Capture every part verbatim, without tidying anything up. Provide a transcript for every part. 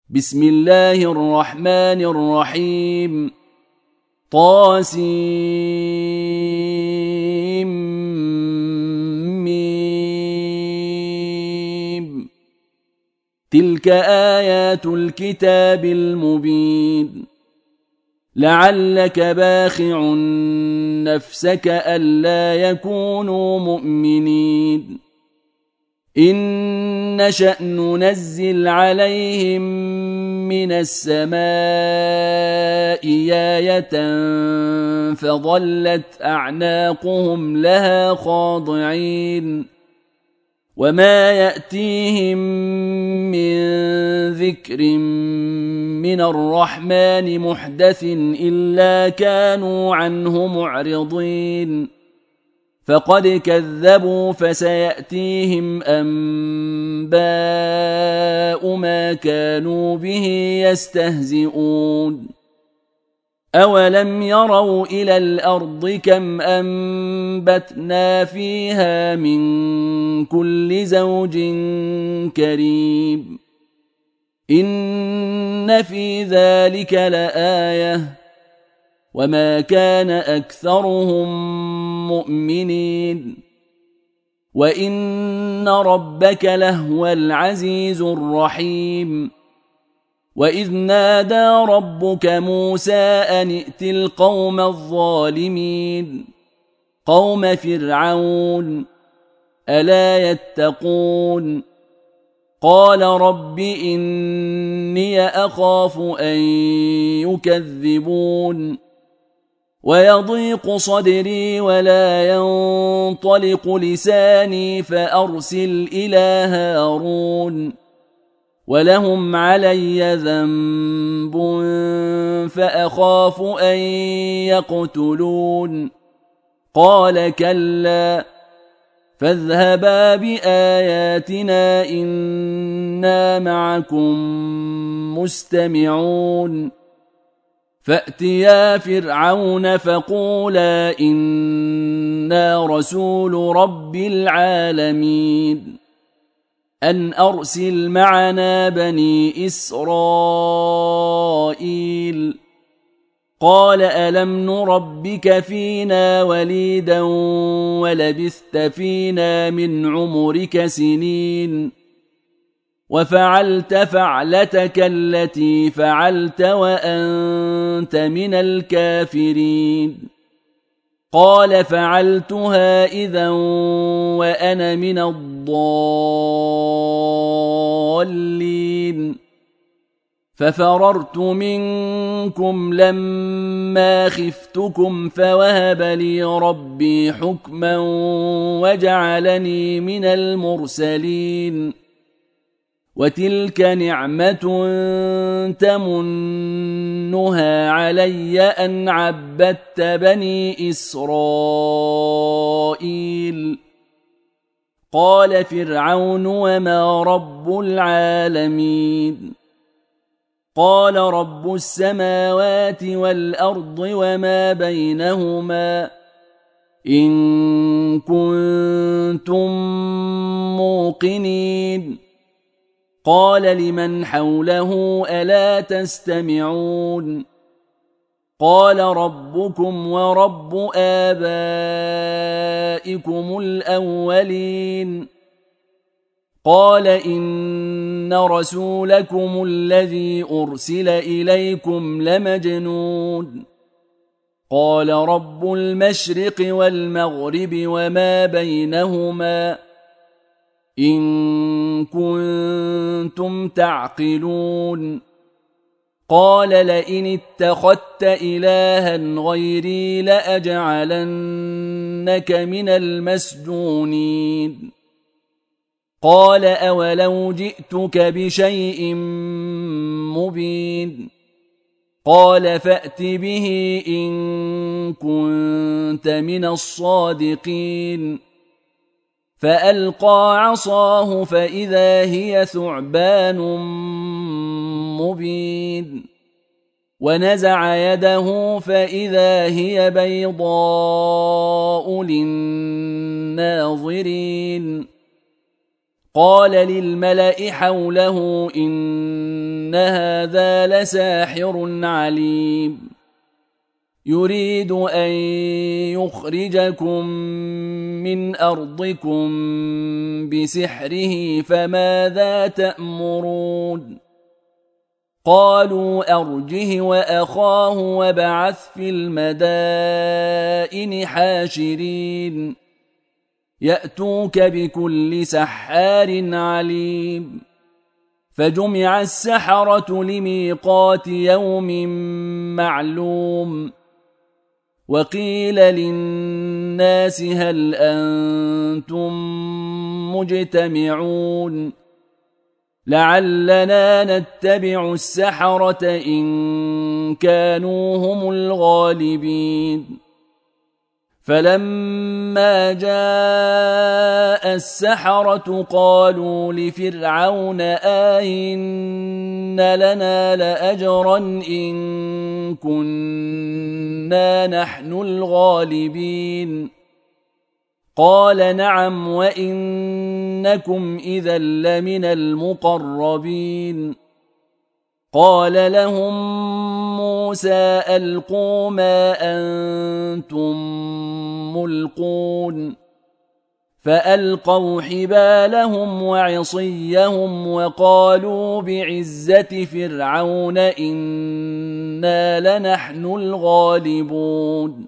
بسم الله الرحمن الرحيم. طاسيم. تلك آيات الكتاب المبين. لعلك باخع نفسك ألا يكونوا مؤمنين إن نشأ ننزل عليهم من السماء آية فظلت أعناقهم لها خاضعين وما يأتيهم من ذكر من الرحمن محدث إلا كانوا عنه معرضين فقد كذبوا فسيأتيهم أنباء ما كانوا به يستهزئون أولم يروا إلى الأرض كم أنبتنا فيها من كل زوج كريم إن في ذلك لآية وما كان أكثرهم مؤمنين وإن ربك لهو العزيز الرحيم وإذ نادى ربك موسى أن ائت القوم الظالمين قوم فرعون ألا يتقون قال رب إني أخاف أن يكذبون ويضيق صدري ولا ينطلق لساني فأرسل إلى هارون ولهم علي ذنب فأخاف أن يقتلون قال كلا فاذهبا بآياتنا إنا معكم مستمعون فأتيا فرعون فقولا إنا رسول رب العالمين أن أرسل معنا بني إسرائيل قال ألم نربك فينا وليدا ولبثت فينا من عمرك سنين وفعلت فعلتك التي فعلت وأنت من الكافرين قال فعلتها إذا وأنا من الضالين ففررت منكم لما خفتكم فوهب لي ربي حكما وجعلني من المرسلين وتلك نعمة تمنها علي أن عبدت بني إسرائيل قال فرعون وما رب العالمين قال رب السماوات والأرض وما بينهما إن كنتم موقنين قال لمن حوله ألا تستمعون قال ربكم ورب آبائكم الأولين قال إن رسولكم الذي أرسل إليكم لمجنون قال رب المشرق والمغرب وما بينهما إن كنتم تعقلون قال لئن اتخذت إلها غيري لأجعلنك من المسجونين قال أولو جئتك بشيء مبين قال فأت به إن كنت من الصادقين فألقى عصاه فإذا هي ثعبان مبين ونزع يده فإذا هي بيضاء للناظرين قال للملأ حوله إن إن هذا لساحر عليم يريد أن يخرجكم من أرضكم بسحره فماذا تأمرون قالوا أرجه وأخاه وابعث في المدائن حاشرين يأتوك بكل سحار عليم فجمع السحرة لميقات يوم معلوم وقيل للناس هل أنتم مجتمعون لعلنا نتبع السحرة إن كانوا هم الغالبين فلما جاء السحرة قالوا لفرعون آئن لنا لأجرا إن كنا نحن الغالبين قال نعم وإنكم إذا لمن المقربين قال لهم موسى ألقوا ما أنتم ملقون فألقوا حبالهم وعصيهم وقالوا بعزة فرعون إنا لنحن الغالبون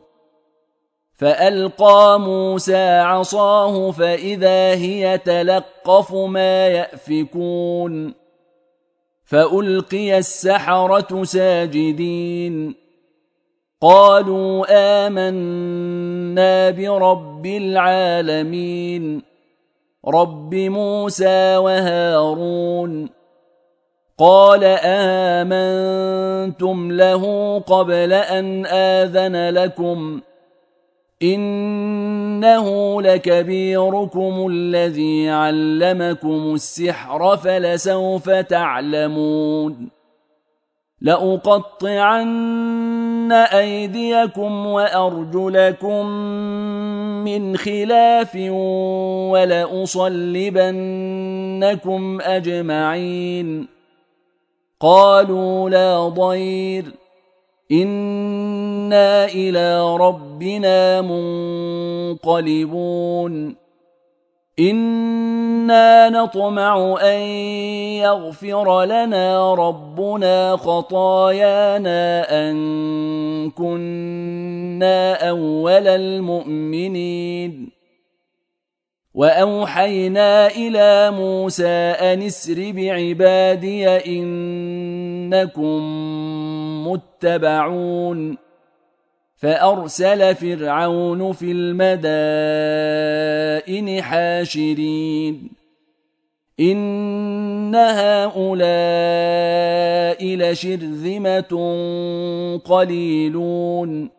فألقى موسى عصاه فإذا هي تلقف ما يأفكون فألقي السحرة ساجدين قالوا آمنا برب العالمين رب موسى وهارون قال آمنتم له قبل أن آذن لكم إنه لكبيركم الذي علمكم السحر فلسوف تعلمون لأقطعن أيديكم وأرجلكم من خلاف ولأصلبنكم أجمعين قالوا لا ضير إنا إلى ربنا منقلبون إنا نطمع أن يغفر لنا ربنا خطايانا أن كنا أول المؤمنين وأوحينا إلى موسى أن اسر بعبادي إنكم متبعون فأرسل فرعون في المدائن حاشرين إن هؤلاء لشرذمة قليلون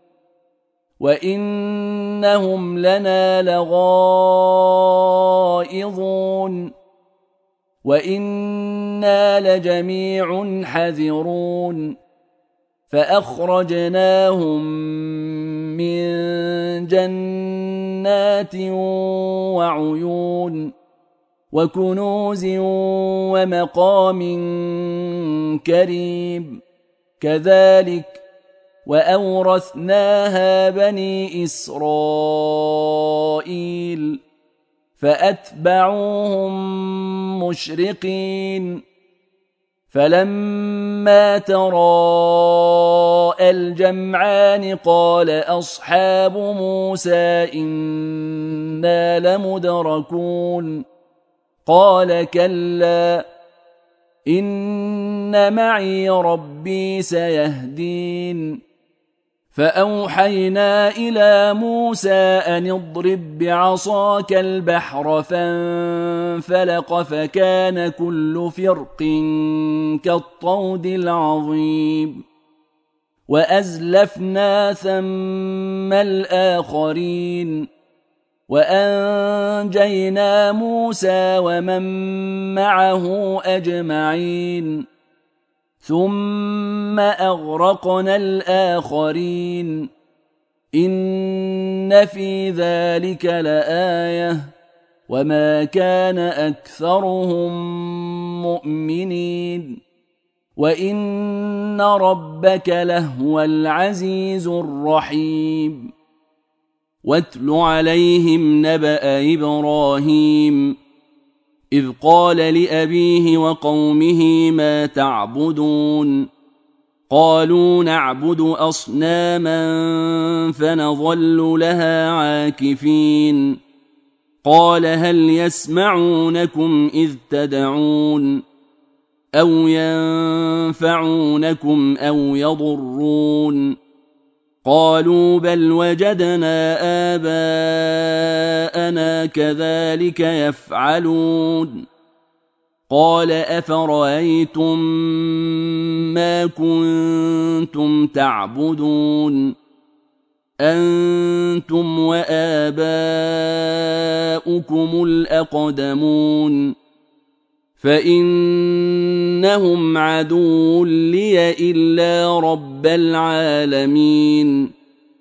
وإنهم لنا لغائظون وإنا لجميع حذرون فأخرجناهم من جنات وعيون وكنوز ومقام كريم كذلك وأورثناها بني إسرائيل فأتبعوهم مشرقين فلما تراءى الجمعان قال أصحاب موسى إنا لمدركون قال كلا إن معي ربي سيهدين فأوحينا إلى موسى أن اضرب بعصاك البحر فانفلق فكان كل فرق كالطود العظيم وأزلفنا ثم الآخرين وأنجينا موسى ومن معه أجمعين ثم أغرقنا الآخرين إن في ذلك لآية وما كان أكثرهم مؤمنين وإن ربك لهو العزيز الرحيم. واتل عليهم نبأ إبراهيم إذ قال لأبيه وقومه ما تعبدون قالوا نعبد أصناما فنظل لها عاكفين قال هل يسمعونكم إذ تدعون أو ينفعونكم أو يضرون قالوا بل وجدنا آباءنا كذلك يفعلون قال أفرأيتم ما كنتم تعبدون أنتم وآباؤكم الأقدمون فإنهم عدو لي إلا رب العالمين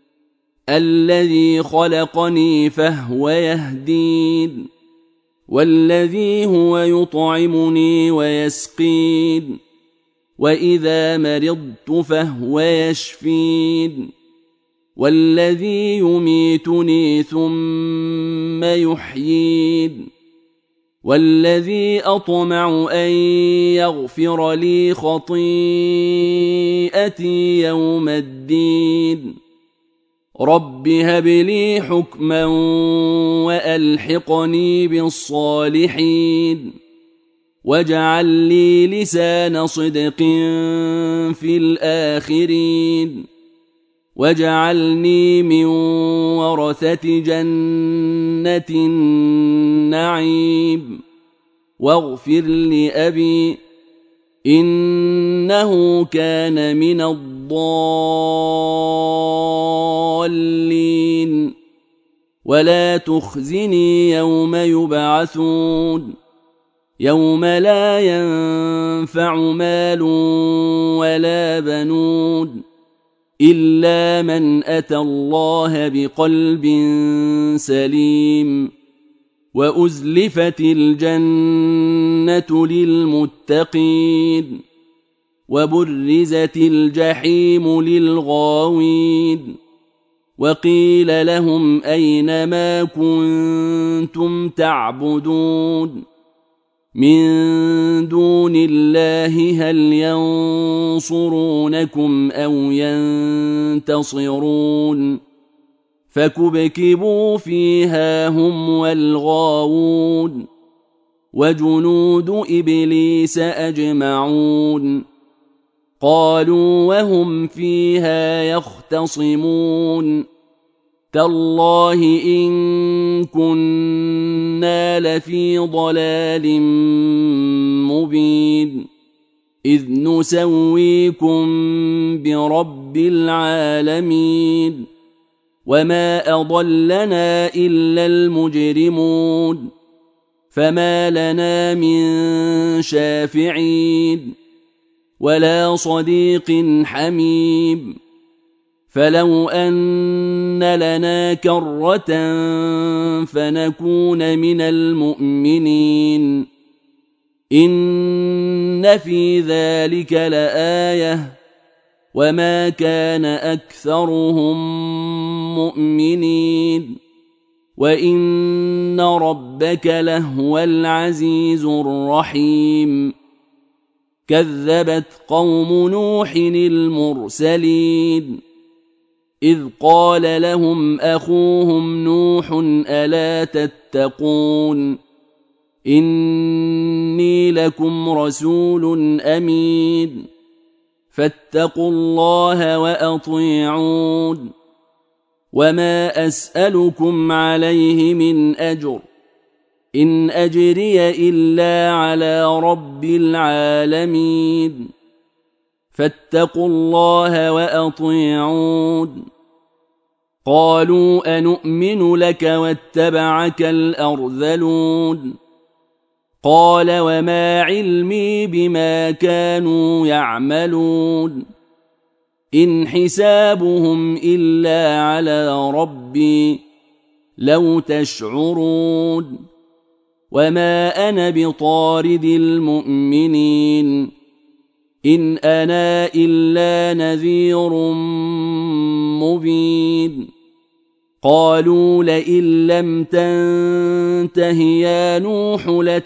الذي خلقني فهو يهدين والذي هو يطعمني ويسقين وإذا مرضت فهو يشفين والذي يميتني ثم يحيين والذي أطمع أن يغفر لي خطيئتي يوم الدين رب هب لي حكما وألحقني بالصالحين واجعل لي لسان صدق في الآخرين واجعلني من ورثة جنة النعيم واغفر لأبي إنه كان من الضالين ولا تخزني يوم يبعثون يوم لا ينفع مال ولا بنون إلا من أتى الله بقلب سليم وأزلفت الجنة للمتقين وبرزت الجحيم للغاوين وقيل لهم أين ما كنتم تعبدون من دون الله هل ينصرونكم أو ينتصرون فكبكبوا فيها هم والغاوون وجنود إبليس أجمعون قالوا وهم فيها يختصمون تالله إن كنا لفي ضلال مبين إذ نسويكم برب العالمين وما أضلنا إلا المجرمون فما لنا من شافعين ولا صديق حميم فلو أن لنا كرة فنكون من المؤمنين إن في ذلك لآية وما كان أكثرهم مؤمنين وإن ربك لهو العزيز الرحيم كذبت قوم نوح المرسلين إذ قال لهم أخوهم نوح ألا تتقون إني لكم رسول أمين فاتقوا الله وأطيعون وما أسألكم عليه من أجر إن أجري إلا على رب العالمين فاتقوا الله وأطيعون قالوا أنؤمن لك واتبعك الأرذلون قال وما علمي بما كانوا يعملون إن حسابهم إلا على ربي لو تشعرون وما أنا بطارد المؤمنين إن أنا إلا نذير مبين قالوا لئن لم تنته يا نوح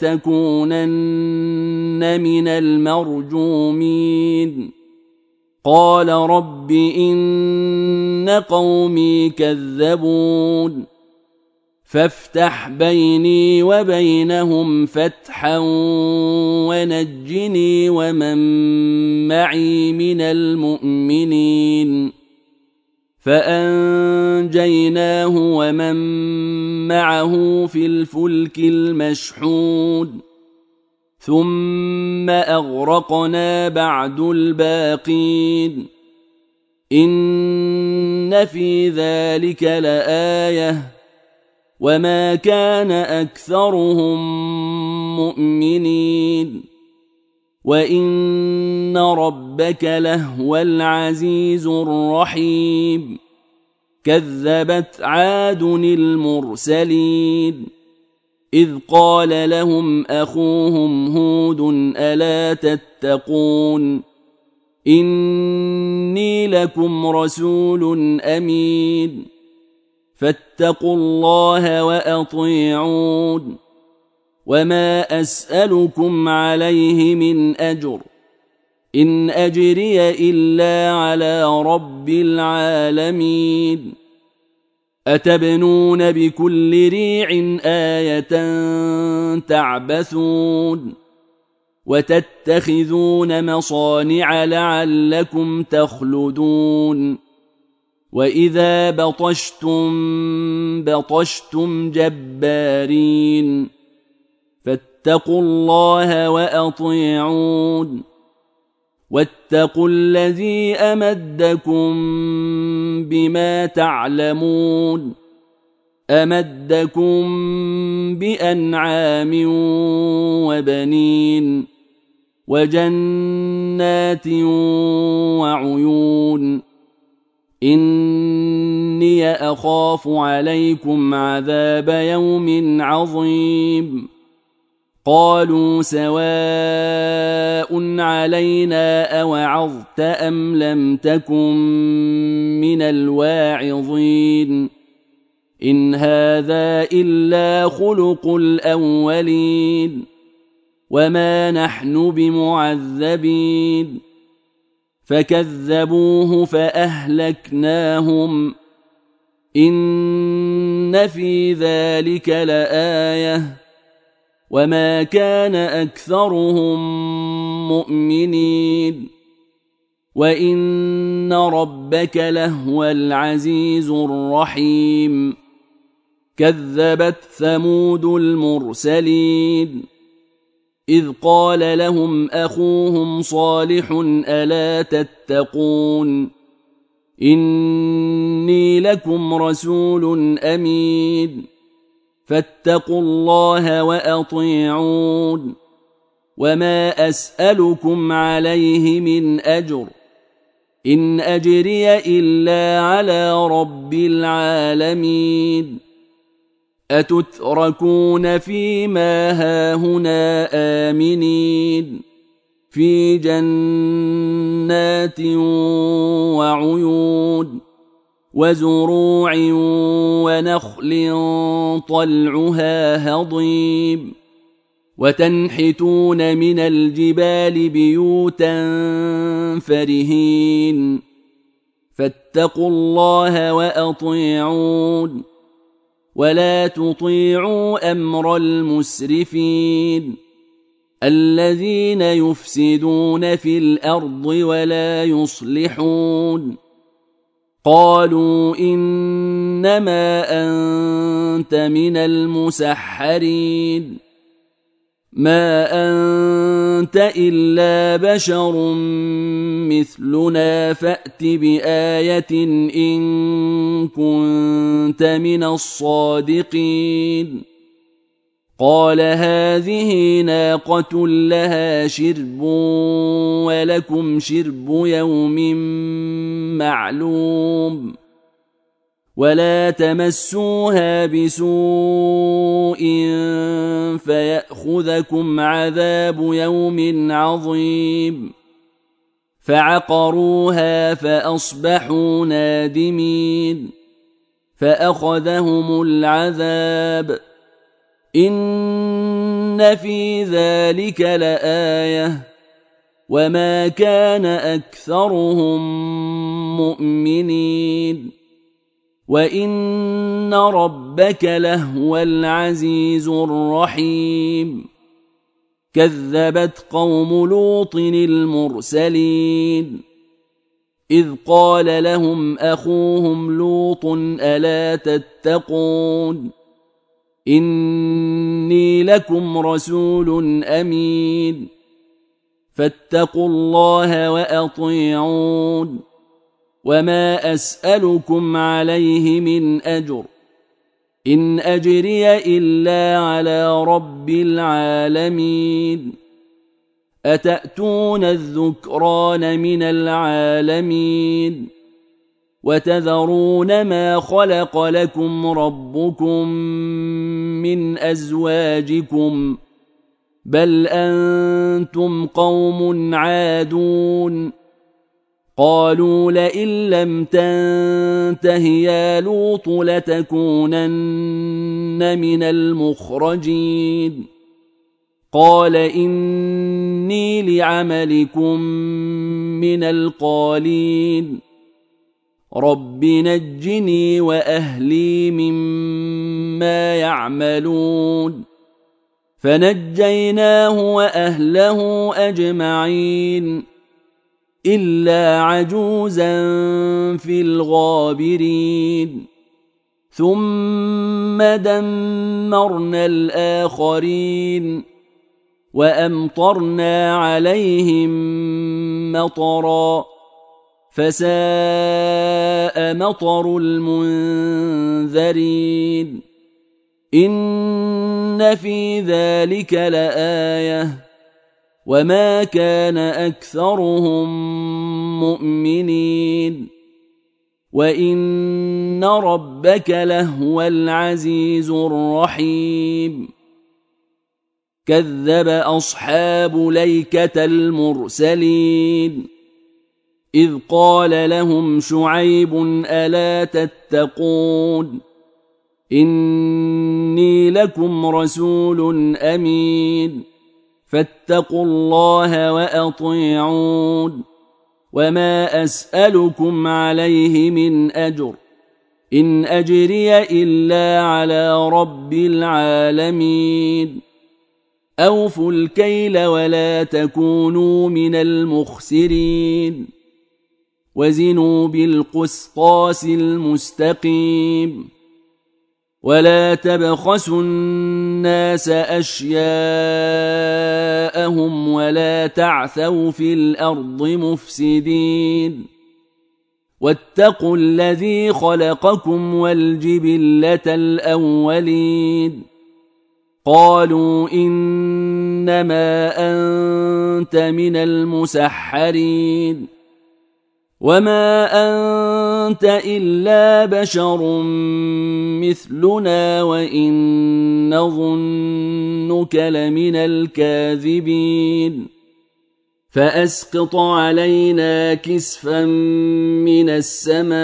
لتكونن من المرجومين قال رب إن قومي كذبون فافتح بيني وبينهم فتحا ونجني ومن معي من المؤمنين فأنجيناه ومن معه في الفلك المشحون ثم أغرقنا بعد الباقين إن في ذلك لآية وما كان أكثرهم مؤمنين وإن ربك لهو العزيز الرحيم كذبت عاد المرسلين إذ قال لهم أخوهم هود ألا تتقون إني لكم رسول أمين فاتقوا الله وأطيعون وما أسألكم عليه من أجر إن أجري إلا على رب العالمين أتبنون بكل ريع آية تعبثون وتتخذون مصانع لعلكم تخلدون وإذا بطشتم بطشتم جبارين فاتقوا الله وأطيعون واتقوا الذي أمدكم بما تعلمون أمدكم بأنعام وبنين وجنات وعيون إني أخاف عليكم عذاب يوم عظيم قالوا سواء علينا أوعظت أم لم تكن من الواعظين إن هذا إلا خلق الأولين وما نحن بمعذبين فكذبوه فأهلكناهم إن في ذلك لآية وما كان أكثرهم مؤمنين وإن ربك لهو العزيز الرحيم كذبت ثمود المرسلين إذ قال لهم أخوهم صالح ألا تتقون إني لكم رسول أمين فاتقوا الله وأطيعون وما أسألكم عليه من أجر إن أجري إلا على رب العالمين أتتركون فيما هاهنا آمنين في جنات وعيون وزروع ونخل طلعها هضيم وتنحتون من الجبال بيوتا فرهين فاتقوا الله وأطيعون ولا تطيعوا أمر المسرفين الذين يفسدون في الأرض ولا يصلحون قالوا إنما أنت من المسحرين ما أنت إلا بشر مثلنا فأت بآية إن كنت من الصادقين قال هذه ناقة لها شرب ولكم شرب يوم معلوم ولا تمسوها بسوء فيأخذكم عذاب يوم عظيم فعقروها فأصبحوا نادمين فأخذهم العذاب إن في ذلك لآية وما كان أكثرهم مؤمنين وإن ربك لهو العزيز الرحيم كذبت قوم لوط المرسلين إذ قال لهم أخوهم لوط ألا تتقون إني لكم رسول أمين فاتقوا الله وأطيعون وما أسألكم عليه من أجر إن أجري إلا على رب العالمين أتأتون الذكران من العالمين وتذرون ما خلق لكم ربكم من أزواجكم بل أنتم قوم عادون قالوا لئن لم تنته يا لوط لتكونن من المخرجين قال إني لعملكم من القالين رب نجني وأهلي مما يعملون فنجيناه وأهله أجمعين إلا عجوزا في الغابرين ثم دمرنا الآخرين وأمطرنا عليهم مطرا فساء مطر المنذرين إن في ذلك لآية وما كان أكثرهم مؤمنين وإن ربك لهو العزيز الرحيم كذب أصحاب ليكة المرسلين إذ قال لهم شعيب ألا تتقون إني لكم رسول أمين فاتقوا الله وأطيعون وما أسألكم عليه من أجر إن أجري إلا على رب العالمين أوفوا الكيل ولا تكونوا من المخسرين وزنوا بالقسطاس المستقيم ولا تبخسوا الناس أشياءهم ولا تعثوا في الأرض مفسدين واتقوا الذي خلقكم والجبلة الأولين قالوا إنما أنت من المسحرين وما أنت إلا بشر مثلنا وإن نظنك لمن الكاذبين فأسقط علينا كسفا من السماء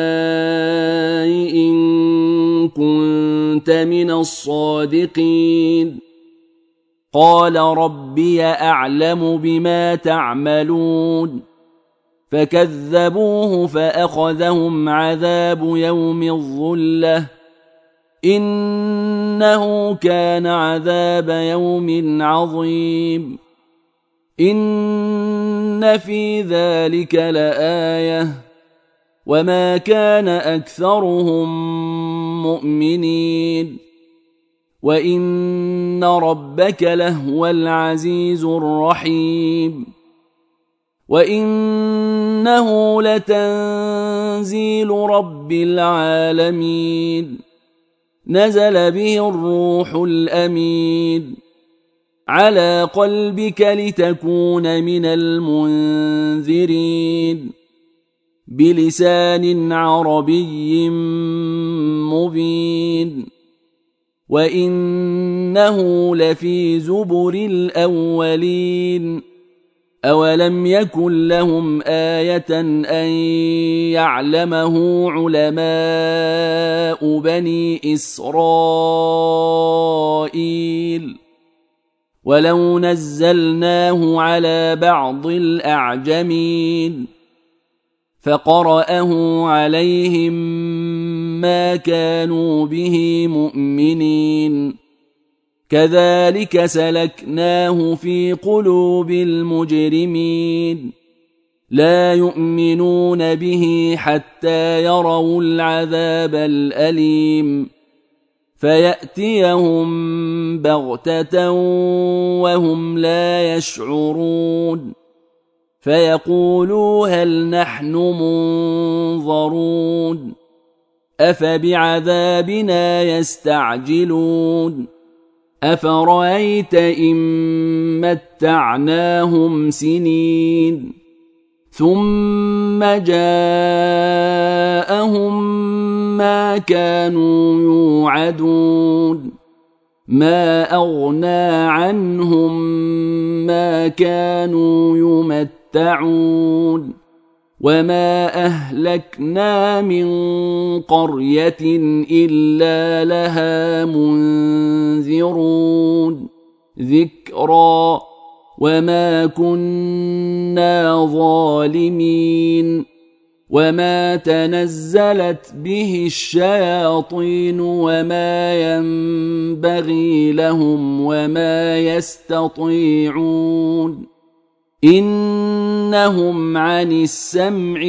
إن كنت من الصادقين قال ربي أعلم بما تعملون فكذبوه فأخذهم عذاب يوم الظلة إنه كان عذاب يوم عظيم إن في ذلك لآية وما كان أكثرهم مؤمنين وإن ربك لهو العزيز الرحيم وإنه لتنزيل رب العالمين نزل به الروح الأمين على قلبك لتكون من المنذرين بلسان عربي مبين وإنه لفي زبر الأولين أولم يكن لهم آية أن يعلمه علماء بني إسرائيل ولو نزلناه على بعض الأعجمين فقرأه عليهم ما كانوا به مؤمنين كذلك سلكناه في قلوب المجرمين لا يؤمنون به حتى يروا العذاب الأليم فيأتيهم بغتة وهم لا يشعرون فيقولوا هل نحن منظرون أفبعذابنا يستعجلون أفرأيت إن متعناهم سنين ثم جاءهم ما كانوا يوعدون ما أغنى عنهم ما كانوا يمتعون وما أهلكنا من قرية إلا لها منذرون ذكرى وما كنا ظالمين وما تنزلت به الشياطين وما ينبغي لهم وما يستطيعون إنهم عن السمع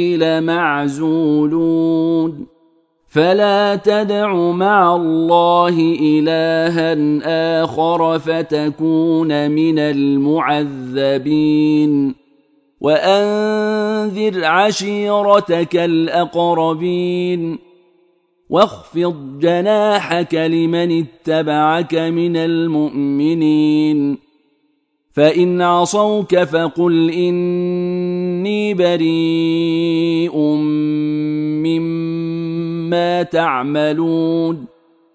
لمعزولون فلا تدع مع الله إلها آخر فتكون من المعذبين وأنذر عشيرتك الأقربين واخفض جناحك لمن اتبعك من المؤمنين فإن عصوك فقل إني بريء مما تعملون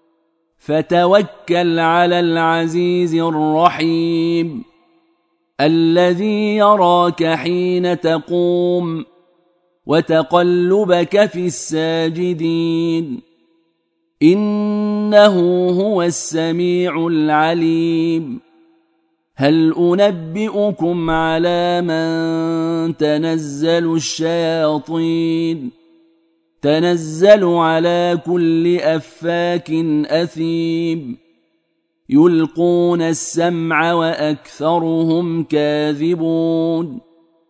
فتوكل على العزيز الرحيم الذي يراك حين تقوم وتقلبك في الساجدين إنه هو السميع العليم هل أنبئكم على من تنزل الشياطين تنزل على كل أفاك أثيم يلقون السمع وأكثرهم كاذبون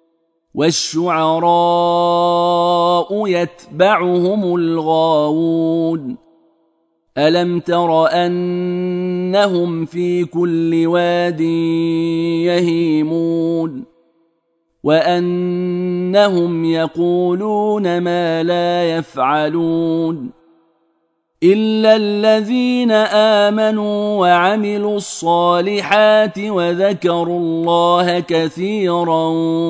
والشعراء يتبعهم الغاوون ألم تر أنهم في كل واد يهيمون وأنهم يقولون ما لا يفعلون إلا الذين آمنوا وعملوا الصالحات وذكروا الله كثيرا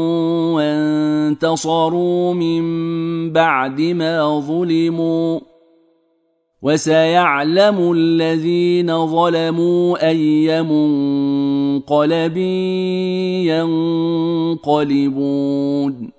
وانتصروا من بعد ما ظلموا وسيعلم الذين ظلموا أي منقلب ينقلبون